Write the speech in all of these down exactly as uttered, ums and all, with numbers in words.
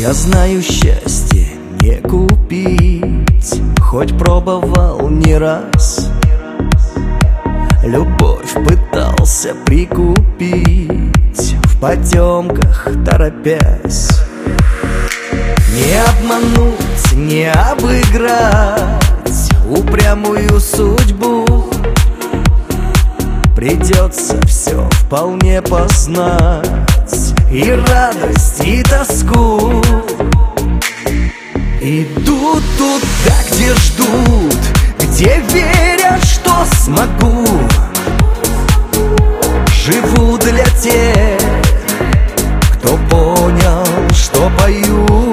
Я знаю, счастье не купить, хоть пробовал не раз. Любовь пытался прикупить, в потемках торопясь. Не обмануть, не обыграть упрямую судьбу. Придется все вполне познать, и радость, и тоску. Иду туда, где ждут, где верят, что смогу. Живу для тех, кто понял, что пою.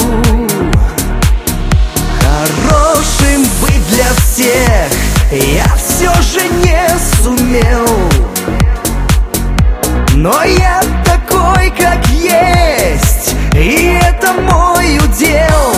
Хорошим быть для всех я все же не сумел, но я такой, как есть, и это мой удел.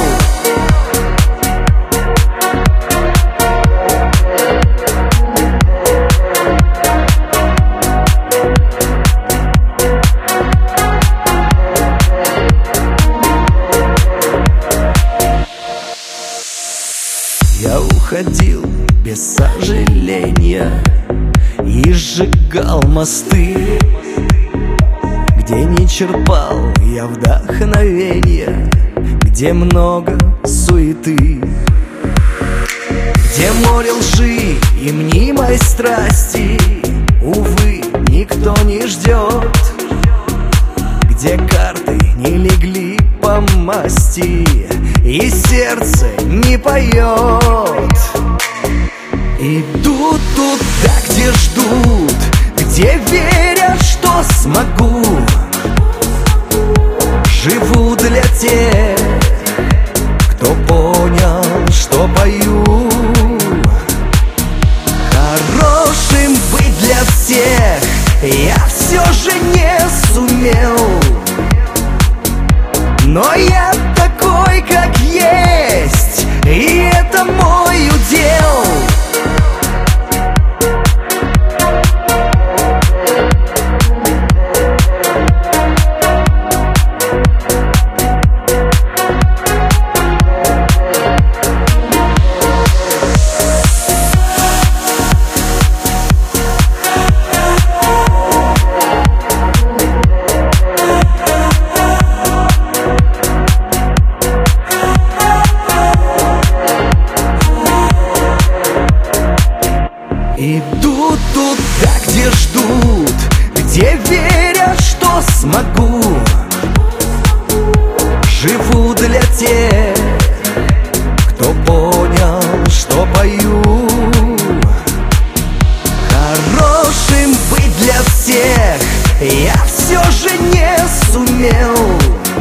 Я уходил без сожаления и сжигал мосты, где не черпал я вдохновения, где много суеты, где море лжи и мнимой страсти, увы, никто не ждет, где карты не легли по масти и сердце не поет. Иду туда, где ждут, где верят, что смогу. Живу для тех, кто понял, что пою. Хорошим быть для всех я все же не сумел, но я такой, как есть, и это мой удел. Иду туда, где ждут, где верят, что смогу. Живу для тех, кто понял, что пою. Хорошим быть для всех я все же не сумел,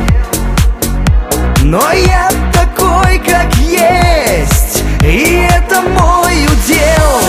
но я такой, как есть, и это мой удел.